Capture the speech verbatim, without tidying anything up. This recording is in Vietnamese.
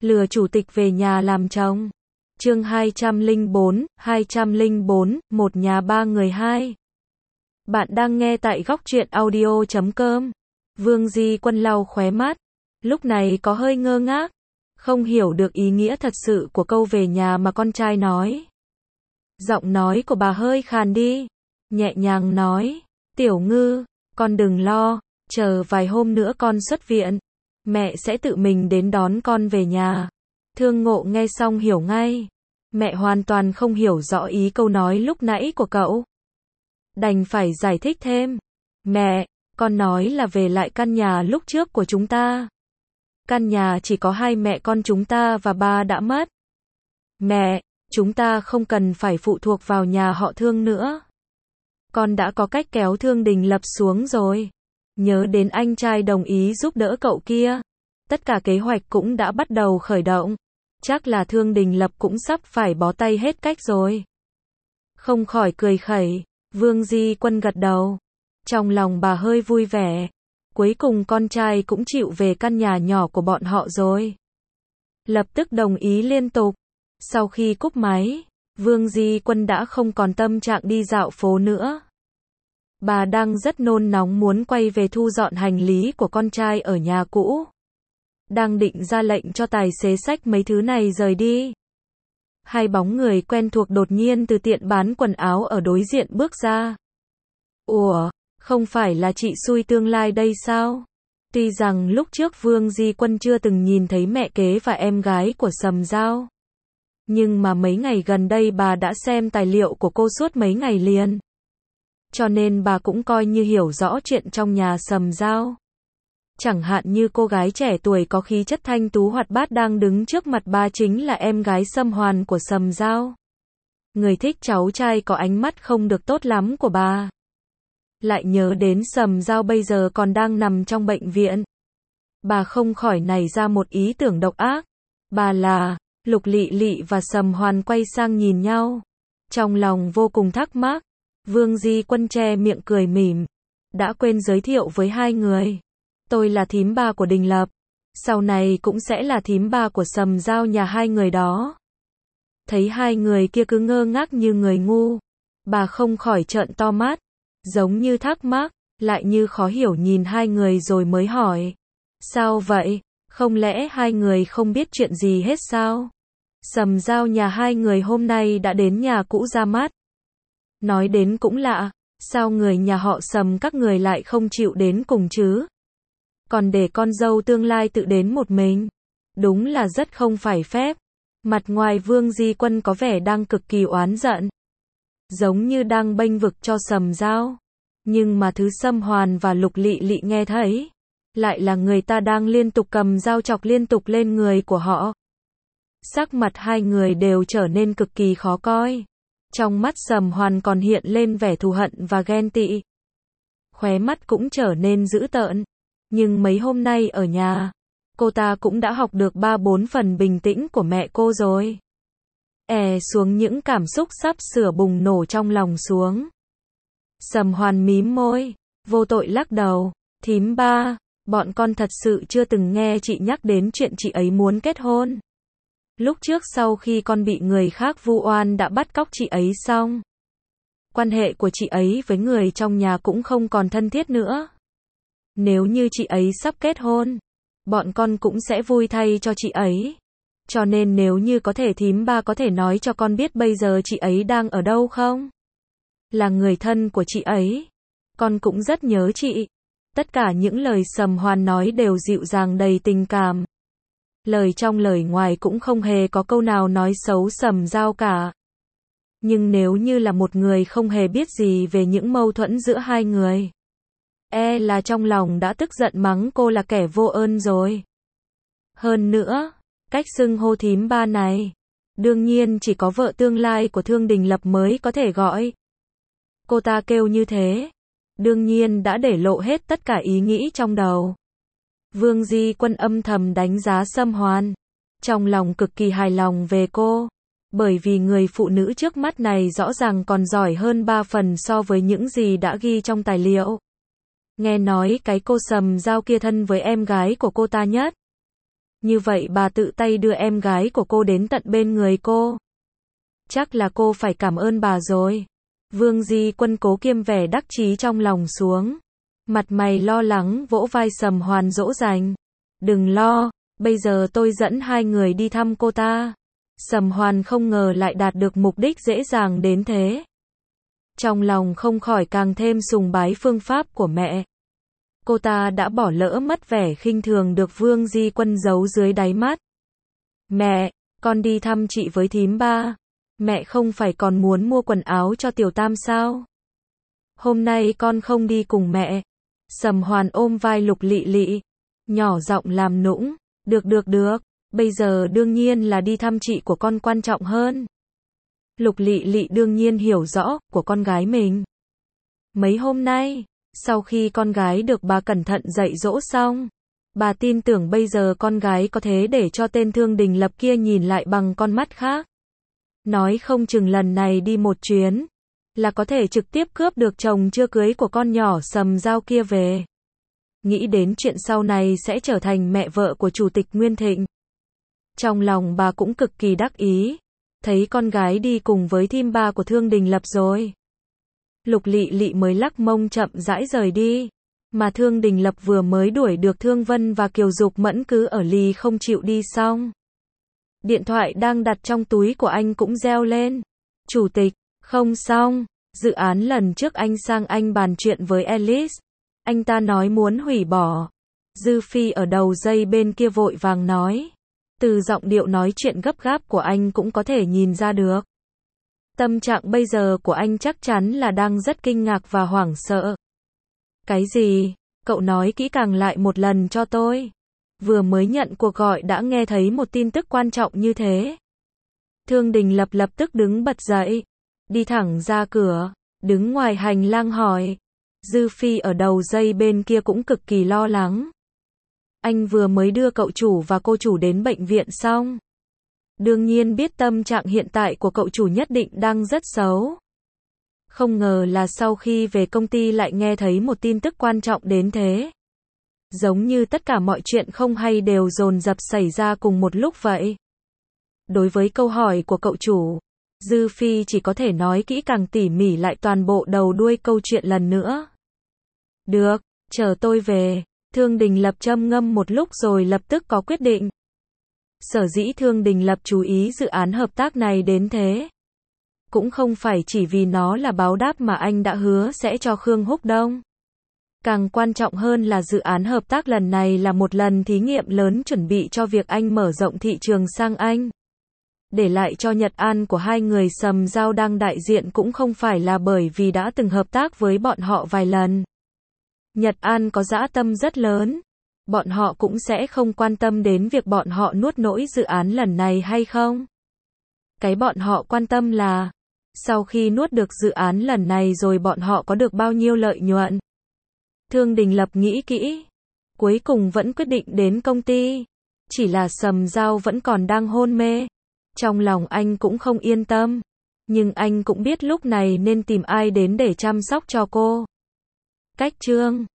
Lừa chủ tịch về nhà làm chồng. Chương hai trăm lẻ bốn, hai trăm lẻ bốn, một nhà ba người hai. Bạn đang nghe tại góc truyện audio chấm com. Vương Di Quân lau khóe mắt, lúc này có hơi ngơ ngác, không hiểu được ý nghĩa thật sự của câu về nhà mà con trai nói. Giọng nói của bà hơi khàn đi, nhẹ nhàng nói, Tiểu Ngư, con đừng lo, chờ vài hôm nữa con xuất viện, mẹ sẽ tự mình đến đón con về nhà. Thương Ngộ nghe xong hiểu ngay, mẹ hoàn toàn không hiểu rõ ý câu nói lúc nãy của cậu. Đành phải giải thích thêm, mẹ, con nói là về lại căn nhà lúc trước của chúng ta. Căn nhà chỉ có hai mẹ con chúng ta và ba đã mất. Mẹ, chúng ta không cần phải phụ thuộc vào nhà họ Thương nữa. Con đã có cách kéo Thương Đình Lập xuống rồi. Nhớ đến anh trai đồng ý giúp đỡ cậu kia. Tất cả kế hoạch cũng đã bắt đầu khởi động. Chắc là Thương Đình Lập cũng sắp phải bó tay hết cách rồi. Không khỏi cười khẩy, Vương Di Quân gật đầu. Trong lòng bà hơi vui vẻ. Cuối cùng con trai cũng chịu về căn nhà nhỏ của bọn họ rồi. Lập tức đồng ý liên tục. Sau khi cúp máy, Vương Di Quân đã không còn tâm trạng đi dạo phố nữa. Bà đang rất nôn nóng muốn quay về thu dọn hành lý của con trai ở nhà cũ. Đang định ra lệnh cho tài xế xách mấy thứ này rời đi. Hai bóng người quen thuộc đột nhiên từ tiệm bán quần áo ở đối diện bước ra. Ủa, không phải là chị Xui tương lai đây sao? Tuy rằng lúc trước Vương Di Quân chưa từng nhìn thấy mẹ kế và em gái của Sầm Giao. Nhưng mà mấy ngày gần đây bà đã xem tài liệu của cô suốt mấy ngày liền. Cho nên bà cũng coi như hiểu rõ chuyện trong nhà Sầm Giao. Chẳng hạn như cô gái trẻ tuổi có khí chất thanh tú hoạt bát đang đứng trước mặt bà chính là em gái Sâm Hoàn của Sầm Giao. Người thích cháu trai có ánh mắt không được tốt lắm của bà. Lại nhớ đến Sầm Giao bây giờ còn đang nằm trong bệnh viện. Bà không khỏi nảy ra một ý tưởng độc ác. Bà là... Lục Lị Lị và Sầm Hoàn quay sang nhìn nhau. Trong lòng vô cùng thắc mắc. Vương Di Quân che miệng cười mỉm. Đã quên giới thiệu với hai người. Tôi là thím ba của Đình Lập. Sau này cũng sẽ là thím ba của Sầm Giao nhà hai người đó. Thấy hai người kia cứ ngơ ngác như người ngu. Bà không khỏi trợn to mắt. Giống như thắc mắc, lại như khó hiểu nhìn hai người rồi mới hỏi. Sao vậy? Không lẽ hai người không biết chuyện gì hết sao? Sầm Giao nhà hai người hôm nay đã đến nhà cũ ra mắt. Nói đến cũng lạ, sao người nhà họ Sầm các người lại không chịu đến cùng chứ? Còn để con dâu tương lai tự đến một mình. Đúng là rất không phải phép. Mặt ngoài Vương Di Quân có vẻ đang cực kỳ oán giận. Giống như đang bênh vực cho Sầm Giao. Nhưng mà thứ Sâm Hoàn và Lục Lị Lị nghe thấy. Lại là người ta đang liên tục cầm dao chọc liên tục lên người của họ. Sắc mặt hai người đều trở nên cực kỳ khó coi. Trong mắt Sầm Hoàn còn hiện lên vẻ thù hận và ghen tị. Khóe mắt cũng trở nên dữ tợn. Nhưng mấy hôm nay ở nhà, cô ta cũng đã học được ba bốn phần bình tĩnh của mẹ cô rồi. È xuống những cảm xúc sắp sửa bùng nổ trong lòng xuống. Sầm Hoàn mím môi, vô tội lắc đầu, thím ba, bọn con thật sự chưa từng nghe chị nhắc đến chuyện chị ấy muốn kết hôn. Lúc trước sau khi con bị người khác vu oan đã bắt cóc chị ấy xong. Quan hệ của chị ấy với người trong nhà cũng không còn thân thiết nữa. Nếu như chị ấy sắp kết hôn, bọn con cũng sẽ vui thay cho chị ấy. Cho nên nếu như có thể thím ba có thể nói cho con biết bây giờ chị ấy đang ở đâu không? Là người thân của chị ấy. Con cũng rất nhớ chị. Tất cả những lời Sầm Hoàn nói đều dịu dàng đầy tình cảm. Lời trong lời ngoài cũng không hề có câu nào nói xấu Sầm Giao cả. Nhưng nếu như là một người không hề biết gì về những mâu thuẫn giữa hai người, e là trong lòng đã tức giận mắng cô là kẻ vô ơn rồi. Hơn nữa, cách xưng hô thím ba này, đương nhiên chỉ có vợ tương lai của Thương Đình Lập mới có thể gọi. Cô ta kêu như thế, đương nhiên đã để lộ hết tất cả ý nghĩ trong đầu. Vương Di Quân âm thầm đánh giá Sâm Hoàn, trong lòng cực kỳ hài lòng về cô, bởi vì người phụ nữ trước mắt này rõ ràng còn giỏi hơn ba phần so với những gì đã ghi trong tài liệu. Nghe nói cái cô Sầm Giao kia thân với em gái của cô ta nhất. Như vậy bà tự tay đưa em gái của cô đến tận bên người cô. Chắc là cô phải cảm ơn bà rồi. Vương Di Quân cố kiêm vẻ đắc chí trong lòng xuống. Mặt mày lo lắng vỗ vai Sầm Hoàn dỗ dành. Đừng lo, bây giờ tôi dẫn hai người đi thăm cô ta. Sầm Hoàn không ngờ lại đạt được mục đích dễ dàng đến thế. Trong lòng không khỏi càng thêm sùng bái phương pháp của mẹ. Cô ta đã bỏ lỡ mất vẻ khinh thường được Vương Di Quân giấu dưới đáy mắt. Mẹ, con đi thăm chị với thím ba. Mẹ không phải còn muốn mua quần áo cho Tiểu Tam sao? Hôm nay con không đi cùng mẹ. Sầm Hoàn ôm vai Lục Lị Lị, nhỏ giọng làm nũng. Được được được, bây giờ đương nhiên là đi thăm chị của con quan trọng hơn. Lục Lị Lị đương nhiên hiểu rõ của con gái mình. Mấy hôm nay, sau khi con gái được bà cẩn thận dạy dỗ xong, bà tin tưởng bây giờ con gái có thể để cho tên Thương Đình Lập kia nhìn lại bằng con mắt khác. Nói không chừng lần này đi một chuyến, là có thể trực tiếp cướp được chồng chưa cưới của con nhỏ Sầm Giao kia về. Nghĩ đến chuyện sau này sẽ trở thành mẹ vợ của Chủ tịch Nguyên Thịnh. Trong lòng bà cũng cực kỳ đắc ý, thấy con gái đi cùng với thím ba của Thương Đình Lập rồi. Lục Lị Lị mới lắc mông chậm rãi rời đi, mà Thương Đình Lập vừa mới đuổi được Thương Vân và Kiều Dục Mẫn cứ ở lì không chịu đi xong. Điện thoại đang đặt trong túi của anh cũng reo lên. Chủ tịch, không xong, dự án lần trước anh sang Anh bàn chuyện với Alice, anh ta nói muốn hủy bỏ. Dư Phi ở đầu dây bên kia vội vàng nói. Từ giọng điệu nói chuyện gấp gáp của anh cũng có thể nhìn ra được. Tâm trạng bây giờ của anh chắc chắn là đang rất kinh ngạc và hoảng sợ. Cái gì? Cậu nói kỹ càng lại một lần cho tôi. Vừa mới nhận cuộc gọi đã nghe thấy một tin tức quan trọng như thế. Thương Đình Lập lập tức đứng bật dậy, đi thẳng ra cửa, đứng ngoài hành lang hỏi. Dư Phi ở đầu dây bên kia cũng cực kỳ lo lắng. Anh vừa mới đưa cậu chủ và cô chủ đến bệnh viện xong. Đương nhiên biết tâm trạng hiện tại của cậu chủ nhất định đang rất xấu. Không ngờ là sau khi về công ty lại nghe thấy một tin tức quan trọng đến thế. Giống như tất cả mọi chuyện không hay đều dồn dập xảy ra cùng một lúc vậy. Đối với câu hỏi của cậu chủ, Dư Phi chỉ có thể nói kỹ càng tỉ mỉ lại toàn bộ đầu đuôi câu chuyện lần nữa. Được, chờ tôi về. Thương Đình Lập châm ngâm một lúc rồi lập tức có quyết định. Sở dĩ Thương Đình Lập chú ý dự án hợp tác này đến thế, cũng không phải chỉ vì nó là báo đáp mà anh đã hứa sẽ cho Khương Húc Đông. Càng quan trọng hơn là dự án hợp tác lần này là một lần thí nghiệm lớn chuẩn bị cho việc anh mở rộng thị trường sang Anh. Để lại cho Nhật An của hai người Sầm Giao đang đại diện cũng không phải là bởi vì đã từng hợp tác với bọn họ vài lần. Nhật An có dã tâm rất lớn. Bọn họ cũng sẽ không quan tâm đến việc bọn họ nuốt nổi dự án lần này hay không. Cái bọn họ quan tâm là, sau khi nuốt được dự án lần này rồi bọn họ có được bao nhiêu lợi nhuận. Thương Đình Lập nghĩ kỹ, cuối cùng vẫn quyết định đến công ty. Chỉ là Sầm Giao vẫn còn đang hôn mê. Trong lòng anh cũng không yên tâm. Nhưng anh cũng biết lúc này nên tìm ai đến để chăm sóc cho cô. Cách chương